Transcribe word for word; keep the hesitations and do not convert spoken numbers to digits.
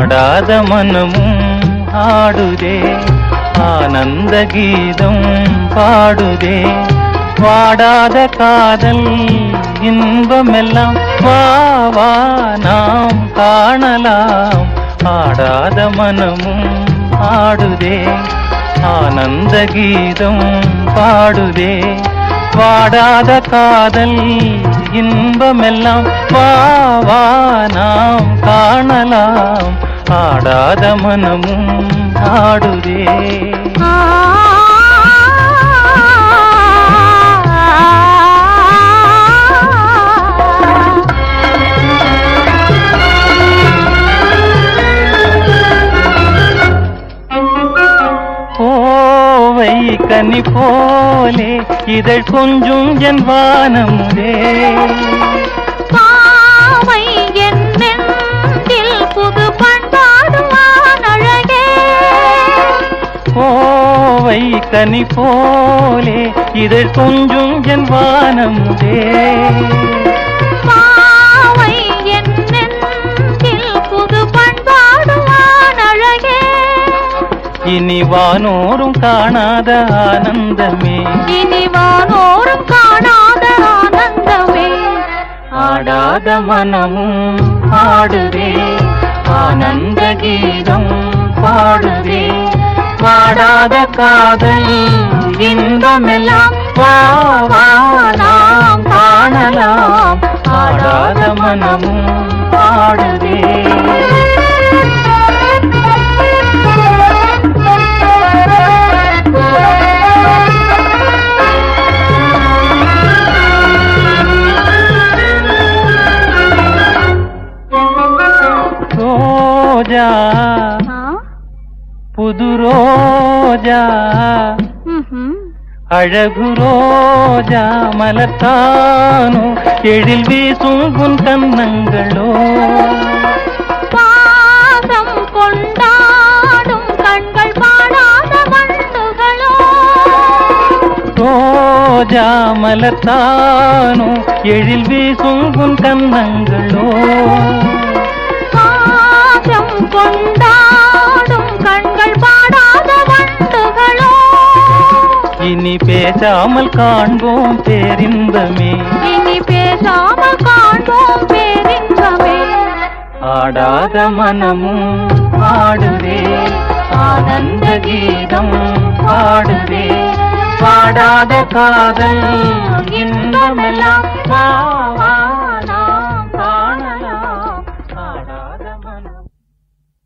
ஆடாத மனமும் ஆடுதே ஆனந்த கீதம் பாடுதே வாடாத காதல் இன்பமெல்லாம் வா வா நாம் காணலாம் ஆடாத மனமும் ஆடுதே ஆனந்த கீதம் பாடுதே வாடாத காதல் இன்பமெல்லாம் வா வா நாம் காணலாம் ஆடாத மனமும் ஆடுதே கோவை கனி போலே இதழ் கொஞ்சும் என் வானமுதே பாவை என் நெஞ்சில் புது பண்பாடுவான் அழகே கோவை கனி போலே இதழ் கொஞ்சும் என் வானமுதே பாவை என் நெஞ்சில் புது பண்பாடுவான் அழகே இனி வானோரும் காணாத ஆனந்தமே இனி வானோரும் காணாத ஆனந்தமே ஆடாத மனமும் ஆடுதே ஆனந்த கீதம் பாடுதே வாடாத காதல் இன்பமெல்லாம் வா வா நாம் காணலாம் ஆடாத மனமும் ஆடுதே ரோஜா புது ரோஜா அழகு ரோஜா மலர்த்தானோ எழில் வீசும் உன் கன்னங்களோ பாசம் கொண்டாடும் கண்கள் பாடாத வண்டுகளோ ரோஜா மலர்த்தானோ எழில் வீசும் உன் கன்னங்களோ கொண்டாடும் கண்கள் பாடாத வண்டுகளோ இனி பேசாமல் காண்போம் பேரின்பமே இனி பேசாமல் காண்போம் பேரின்பமே ஆடாத மனமும் ஆடுதே ஆனந்த கீதம் பாடுதே பாடாத காதல் இன்பமெல்லாம் வா வா